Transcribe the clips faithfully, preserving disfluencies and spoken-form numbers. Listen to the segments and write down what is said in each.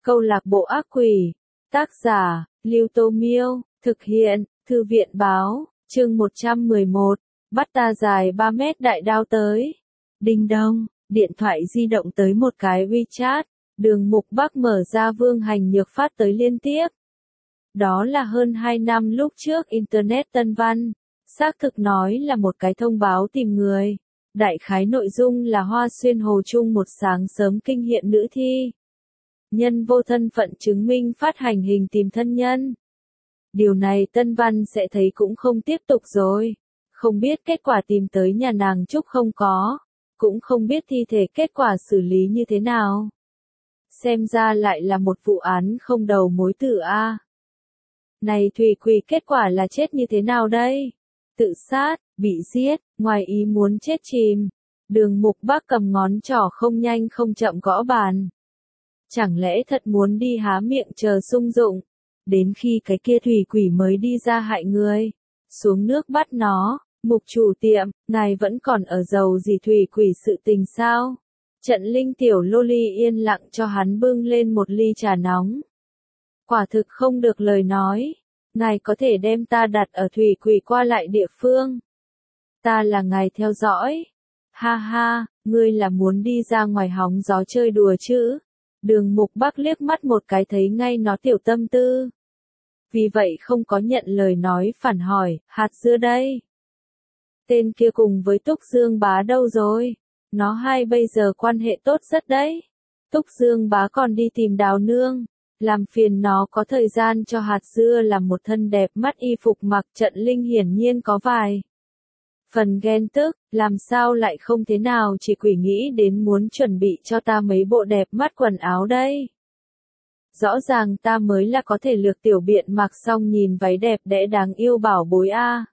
Câu lạc bộ ác quỷ. Tác giả, Lưu Tô Miêu. Thực hiện, Thư viện Báo. Chương một trăm mười một. Bắt ta dài ba mét đại đao tới. Đinh đông, điện thoại di động tới một cái WeChat. Đường Mục Bắc mở ra Vương Hành Nhược phát tới liên tiếp. Đó là hơn hai năm lúc trước Internet Tân Văn. Xác thực nói là một cái thông báo tìm người. Đại khái nội dung là Hoa Xuyên Hồ Trung một sáng sớm kinh hiện nữ thi. Nhân vô thân phận chứng minh phát hành hình tìm thân nhân. Điều này Tân Văn sẽ thấy cũng không tiếp tục rồi. Không biết kết quả tìm tới nhà nàng Trúc không có. Cũng không biết thi thể kết quả xử lý như thế nào. Xem ra lại là một vụ án không đầu mối tử a. Này Thủy Quỳ kết quả là chết như thế nào đây? Tự sát, bị giết, ngoài ý muốn chết chìm. Đường Mục Bắc cầm ngón trỏ không nhanh không chậm gõ bàn. Chẳng lẽ thật muốn đi há miệng chờ sung dụng, đến khi cái kia thủy quỷ mới đi ra hại người, xuống nước bắt nó. Mục chủ tiệm, ngài vẫn còn ở giàu gì thủy quỷ sự tình sao? Trận Linh tiểu loli yên lặng cho hắn bưng lên một ly trà nóng. Quả thực không được lời nói, ngài có thể đem ta đặt ở thủy quỷ qua lại địa phương. Ta là ngài theo dõi. Ha ha, ngươi là muốn đi ra ngoài hóng gió chơi đùa chứ? Đường Mục Bắc liếc mắt một cái thấy ngay nó tiểu tâm tư. Vì vậy không có nhận lời nói phản hỏi, hạt dưa đây. Tên kia cùng với Túc Dương Bá đâu rồi? Nó hai bây giờ quan hệ tốt rất đấy. Túc Dương Bá còn đi tìm Đào Nương. Làm phiền nó có thời gian cho hạt dưa làm một thân đẹp mắt y phục mặc. Trận Linh hiển nhiên có vài phần ghen tức, làm sao lại không thế nào chỉ quỷ nghĩ đến muốn chuẩn bị cho ta mấy bộ đẹp mắt quần áo đây. Rõ ràng ta mới là có thể lược tiểu biện mặc xong nhìn váy đẹp đẽ đáng yêu bảo bối a.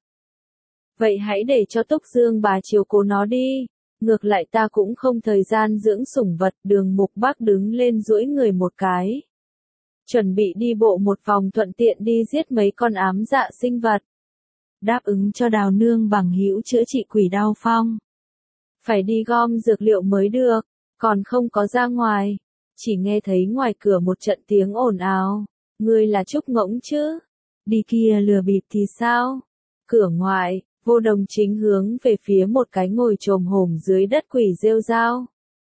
Vậy hãy để cho Túc Dương Bá chiếu cố nó đi, ngược lại ta cũng không thời gian dưỡng sủng vật. Đường Mục Bắc đứng lên duỗi người một cái. Chuẩn bị đi bộ một vòng thuận tiện đi giết mấy con ám dạ sinh vật. Đáp ứng cho Đào Nương bằng hữu chữa trị quỷ đau phong. Phải đi gom dược liệu mới được, còn không có ra ngoài. Chỉ nghe thấy ngoài cửa một trận tiếng ồn ào. Ngươi là Trúc Ngỗng chứ? Đi kia lừa bịp thì sao? Cửa ngoại, Vô Đồng chính hướng về phía một cái ngồi chồm hổm dưới đất quỷ rêu rao.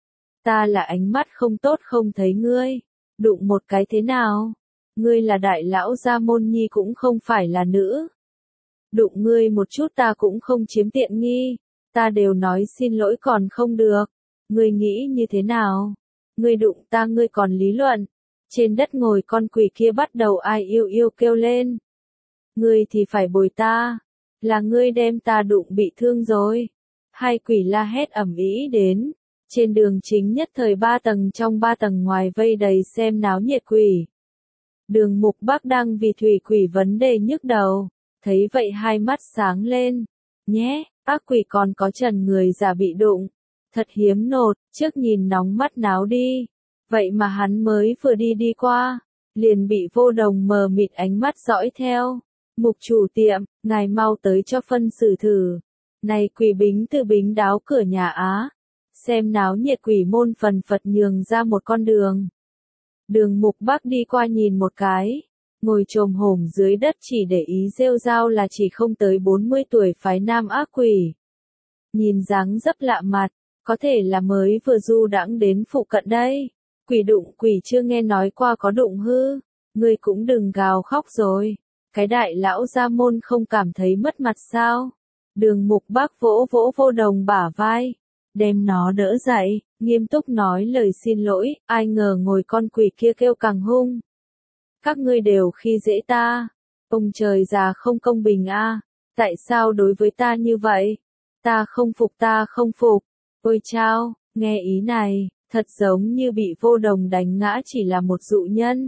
Ta là ánh mắt không tốt không thấy ngươi. Đụng một cái thế nào? Ngươi là đại lão gia môn nhi cũng không phải là nữ. Đụng ngươi một chút ta cũng không chiếm tiện nghi. Ta đều nói xin lỗi còn không được. Ngươi nghĩ như thế nào? Ngươi đụng ta ngươi còn lý luận. Trên đất ngồi con quỷ kia bắt đầu ai yêu yêu kêu lên. Ngươi thì phải bồi ta. Là ngươi đem ta đụng bị thương rồi. Hai quỷ la hét ầm ĩ đến. Trên đường chính nhất thời ba tầng trong ba tầng ngoài vây đầy xem náo nhiệt quỷ. Đường Mục Bắc đang vì thủy quỷ vấn đề nhức đầu. Thấy vậy hai mắt sáng lên. Nhé, ác quỷ còn có trần người giả bị đụng. Thật hiếm nột, trước nhìn nóng mắt náo đi. Vậy mà hắn mới vừa đi đi qua. Liền bị Vô Đồng mờ mịt ánh mắt dõi theo. Mục chủ tiệm, ngài mau tới cho phân xử thử. Này quỷ bính từ bính đáo cửa nhà Á. Xem náo nhiệt quỷ môn phần phật nhường ra một con đường. Đường Mục Bắc đi qua nhìn một cái. Ngồi chồm hổm dưới đất chỉ để ý rêu rao là chỉ không tới bốn mươi tuổi phái nam ác quỷ. Nhìn dáng dấp lạ mặt, có thể là mới vừa du đãng đến phụ cận đây. Quỷ đụng quỷ chưa nghe nói qua có đụng hư. Ngươi cũng đừng gào khóc rồi. Cái đại lão gia môn không cảm thấy mất mặt sao? Đường Mục Bắc vỗ vỗ Vô Đồng bả vai. Đem nó đỡ dậy, nghiêm túc nói lời xin lỗi. Ai ngờ ngồi con quỷ kia kêu càng hung. Các ngươi đều khi dễ ta. Ông trời già không công bình a. À. Tại sao đối với ta như vậy? Ta không phục ta không phục. Ôi chao, nghe ý này, thật giống như bị Vô Đồng đánh ngã chỉ là một dụ nhân.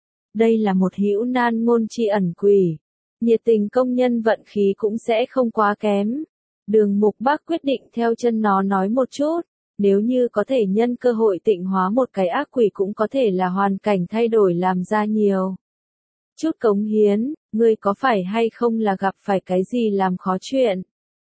Đây là một hữu nan ngôn tri ẩn quỷ. Nhiệt tình công nhân vận khí cũng sẽ không quá kém. Đường Mục Bắc quyết định theo chân nó nói một chút. Nếu như có thể nhân cơ hội tịnh hóa một cái ác quỷ cũng có thể là hoàn cảnh thay đổi làm ra nhiều chút cống hiến. Ngươi có phải hay không là gặp phải cái gì làm khó chuyện?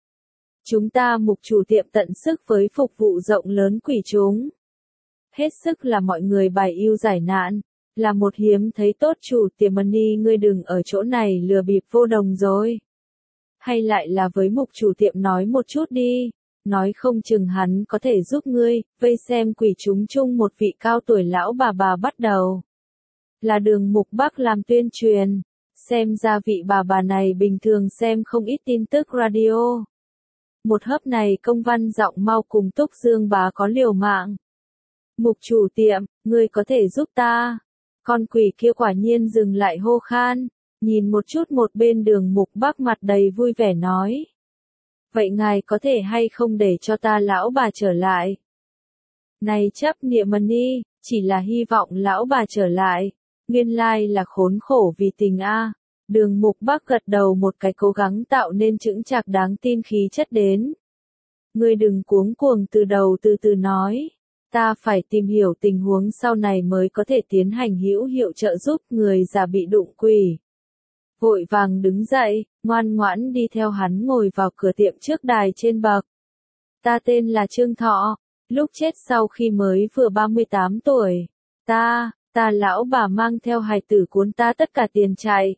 Chúng ta Mục chủ tiệm tận sức với phục vụ rộng lớn quỷ chúng. Hết sức là mọi người bài yêu giải nạn. Là một hiếm thấy tốt chủ tiệm money, ngươi đừng ở chỗ này lừa bịp vô đồng rồi. Hay lại là với mục chủ tiệm nói một chút đi, nói không chừng hắn có thể giúp ngươi, vây xem quỷ chúng chung một vị cao tuổi lão bà bà bắt đầu. Là Đường Mục Bắc làm tuyên truyền, xem ra vị bà bà này bình thường xem không ít tin tức radio. Một hớp này công văn giọng mau cùng Túc Dương bá có liều mạng. Mục chủ tiệm, ngươi có thể giúp ta. Con quỷ kia quả nhiên dừng lại hô khan, nhìn một chút một bên Đường Mục Bắc mặt đầy vui vẻ nói. Vậy ngài có thể hay không để cho ta lão bà trở lại? Này chấp niệm money, chỉ là hy vọng lão bà trở lại. Nguyên lai là khốn khổ vì tình a. Đường Mục Bắc gật đầu một cái, cố gắng tạo nên chững chạc đáng tin khí chất đến. Ngươi đừng cuống cuồng, từ đầu từ từ nói. Ta phải tìm hiểu tình huống sau này mới có thể tiến hành hữu hiệu trợ giúp người già bị đụng quỷ. Vội vàng đứng dậy, ngoan ngoãn đi theo hắn ngồi vào cửa tiệm trước đài trên bậc. Ta tên là Trương Thọ, lúc chết sau khi mới vừa ba mươi tám tuổi. Ta, ta lão bà mang theo hài tử cuốn ta tất cả tiền chạy.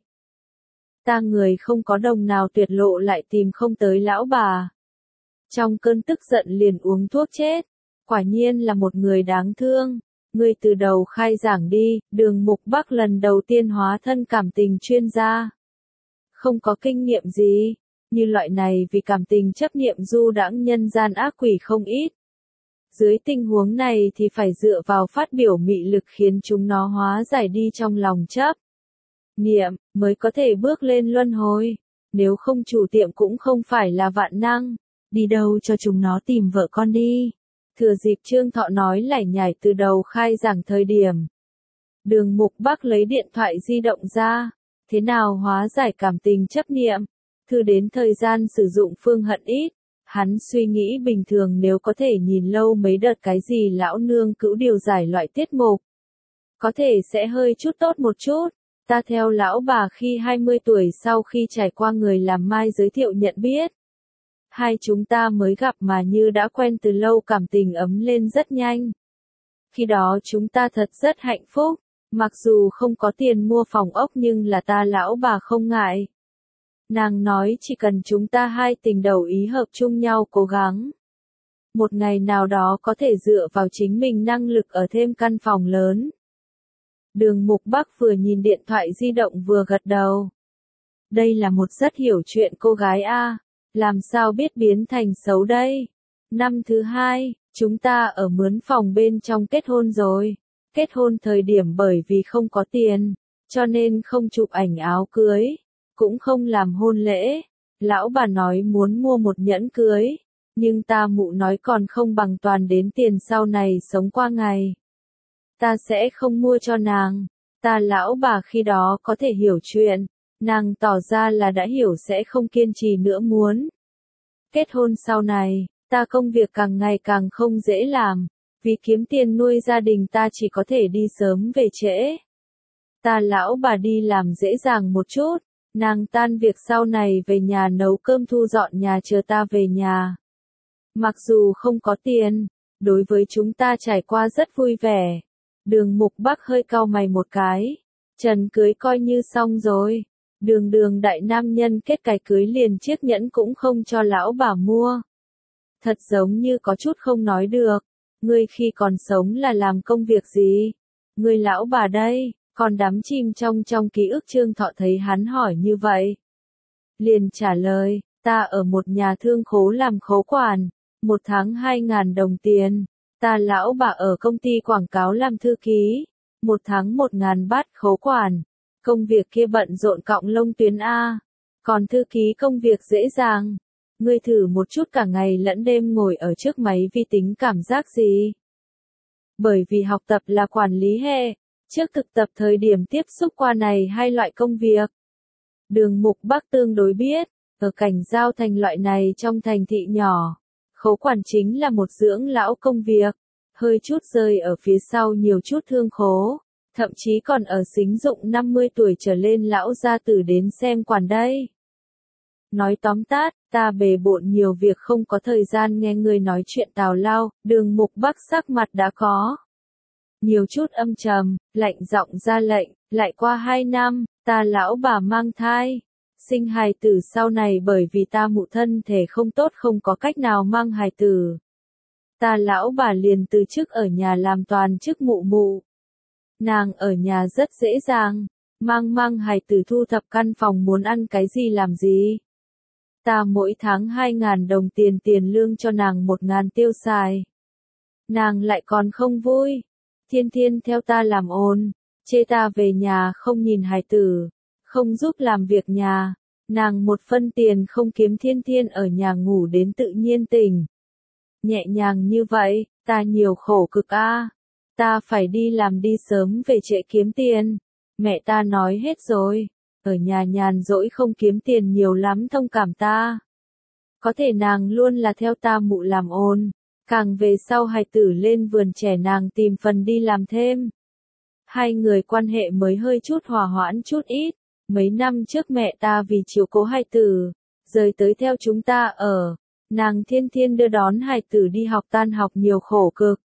Ta người không có đồng nào tuyệt lộ lại tìm không tới lão bà. Trong cơn tức giận liền uống thuốc chết. Quả nhiên là một người đáng thương. Ngươi từ đầu khai giảng đi, Đường Mục Bắc lần đầu tiên hóa thân cảm tình chuyên gia. Không có kinh nghiệm gì, như loại này vì cảm tình chấp niệm du đãng nhân gian ác quỷ không ít. Dưới tình huống này thì phải dựa vào phát biểu mị lực khiến chúng nó hóa giải đi trong lòng chấp niệm, mới có thể bước lên luân hồi. Nếu không chủ tiệm cũng không phải là vạn năng, đi đâu cho chúng nó tìm vợ con đi. Thừa dịp Trương Thọ nói lải nhải từ đầu khai giảng thời điểm. Đường Mục Bắc lấy điện thoại di động ra. Thế nào hóa giải cảm tình chấp niệm? Thư đến thời gian sử dụng phương hận ít. Hắn suy nghĩ bình thường nếu có thể nhìn lâu mấy đợt cái gì lão nương cữu điều giải loại tiết mục. Có thể sẽ hơi chút tốt một chút. Ta theo lão bà khi hai mươi tuổi sau khi trải qua người làm mai giới thiệu nhận biết. Hai chúng ta mới gặp mà như đã quen từ lâu, cảm tình ấm lên rất nhanh. Khi đó chúng ta thật rất hạnh phúc, mặc dù không có tiền mua phòng ốc nhưng là ta lão bà không ngại. Nàng nói chỉ cần chúng ta hai tình đầu ý hợp chung nhau cố gắng. Một ngày nào đó có thể dựa vào chính mình năng lực ở thêm căn phòng lớn. Đường Mục Bắc vừa nhìn điện thoại di động vừa gật đầu. Đây là một rất hiểu chuyện cô gái a. Làm sao biết biến thành xấu đây? Năm thứ hai, chúng ta ở mướn phòng bên trong kết hôn rồi. Kết hôn thời điểm bởi vì không có tiền, cho nên không chụp ảnh áo cưới, cũng không làm hôn lễ. Lão bà nói muốn mua một nhẫn cưới, nhưng ta mụ nói còn không bằng toàn đến tiền sau này sống qua ngày. Ta sẽ không mua cho nàng. Ta lão bà khi đó có thể hiểu chuyện. Nàng tỏ ra là đã hiểu sẽ không kiên trì nữa muốn. Kết hôn sau này, ta công việc càng ngày càng không dễ làm. Vì kiếm tiền nuôi gia đình ta chỉ có thể đi sớm về trễ. Ta lão bà đi làm dễ dàng một chút. Nàng tan việc sau này về nhà nấu cơm thu dọn nhà chờ ta về nhà. Mặc dù không có tiền, đối với chúng ta trải qua rất vui vẻ. Đường Mục Bắc hơi cau mày một cái. Trần cưới coi như xong rồi. Đường đường đại nam nhân kết cái cưới liền chiếc nhẫn cũng không cho lão bà mua. Thật giống như có chút không nói được. Ngươi khi còn sống là làm công việc gì? Ngươi lão bà đây, còn đắm chìm trong trong ký ức. Trương Thọ thấy hắn hỏi như vậy. Liền trả lời, ta ở một nhà thương khố làm khố quản, một tháng hai ngàn đồng tiền. Ta lão bà ở công ty quảng cáo làm thư ký, một tháng một ngàn bát khố quản. Công việc kia bận rộn cọng lông tuyến A, còn thư ký công việc dễ dàng. Ngươi thử một chút cả ngày lẫn đêm ngồi ở trước máy vi tính cảm giác gì? Bởi vì học tập là quản lý hệ, trước thực tập thời điểm tiếp xúc qua này hai loại công việc. Đường Mục Bắc tương đối biết, ở Cảnh Giao Thành loại này trong thành thị nhỏ, khố quản chính là một dưỡng lão công việc, hơi chút rơi ở phía sau nhiều chút thương khố. Thậm chí còn ở xính dụng năm mươi tuổi trở lên lão gia tử đến xem quản đây. Nói tóm tắt, ta bề bộn nhiều việc không có thời gian nghe người nói chuyện tào lao. Đường Mục Bắc sắc mặt đã có nhiều chút âm trầm, lạnh giọng ra lệnh, lại qua hai năm, ta lão bà mang thai. Sinh hài tử sau này bởi vì ta mụ thân thể không tốt không có cách nào mang hài tử. Ta lão bà liền từ chức ở nhà làm toàn chức mụ mụ. Nàng ở nhà rất dễ dàng, mang mang hài tử thu thập căn phòng muốn ăn cái gì làm gì. Ta mỗi tháng hai ngàn đồng tiền tiền lương cho nàng một ngàn tiêu xài. Nàng lại còn không vui. Thiên thiên theo ta làm ồn, chê ta về nhà không nhìn hài tử, không giúp làm việc nhà. Nàng một phân tiền không kiếm thiên thiên ở nhà ngủ đến tự nhiên tỉnh. Nhẹ nhàng như vậy, ta nhiều khổ cực a. À. Ta phải đi làm đi sớm về trễ kiếm tiền. Mẹ ta nói hết rồi, ở nhà nhàn rỗi không kiếm tiền nhiều lắm thông cảm ta. Có thể nàng luôn là theo ta mụ làm ồn, càng về sau hài tử lên vườn trẻ nàng tìm phần đi làm thêm. Hai người quan hệ mới hơi chút hòa hoãn chút ít, mấy năm trước mẹ ta vì chiếu cố hài tử, rời tới theo chúng ta ở, nàng thiên thiên đưa đón hài tử đi học tan học nhiều khổ cực.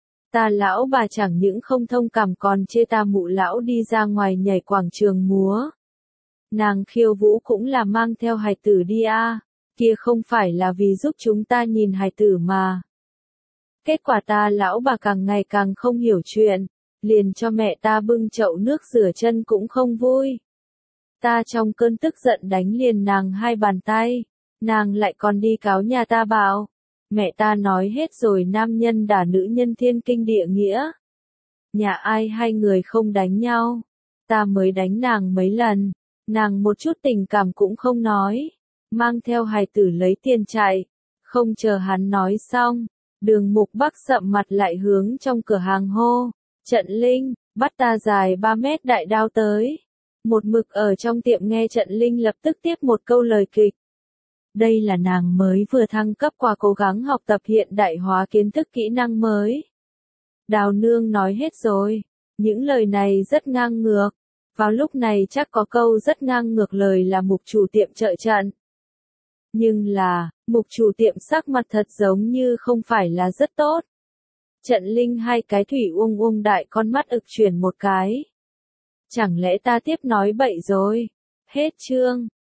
Ta lão bà chẳng những không thông cảm còn chê ta mụ lão đi ra ngoài nhảy quảng trường múa. Nàng khiêu vũ cũng là mang theo hài tử đi a, à. Kia không phải là vì giúp chúng ta nhìn hài tử mà. Kết quả ta lão bà càng ngày càng không hiểu chuyện, liền cho mẹ ta bưng chậu nước rửa chân cũng không vui. Ta trong cơn tức giận đánh liền nàng hai bàn tay, nàng lại còn đi cáo nhà ta bảo. Mẹ ta nói hết rồi nam nhân đả nữ nhân thiên kinh địa nghĩa. Nhà ai hai người không đánh nhau, ta mới đánh nàng mấy lần, nàng một chút tình cảm cũng không nói, mang theo hài tử lấy tiền chạy, không chờ hắn nói xong, Đường Mục Bắc sậm mặt lại hướng trong cửa hàng hô, Trận Linh, bắt ta dài ba mét đại đao tới. Một mực ở trong tiệm nghe Trận Linh lập tức tiếp một câu lời kịch. Đây là nàng mới vừa thăng cấp qua cố gắng học tập hiện đại hóa kiến thức kỹ năng mới. Đào nương nói hết rồi, những lời này rất ngang ngược, vào lúc này chắc có câu rất ngang ngược lời là mục chủ tiệm trợ trận. Nhưng là, mục chủ tiệm sắc mặt thật giống như không phải là rất tốt. Trận Linh hai cái thủy uông uông đại con mắt ực chuyển một cái. Chẳng lẽ ta tiếp nói bậy rồi? Hết chương.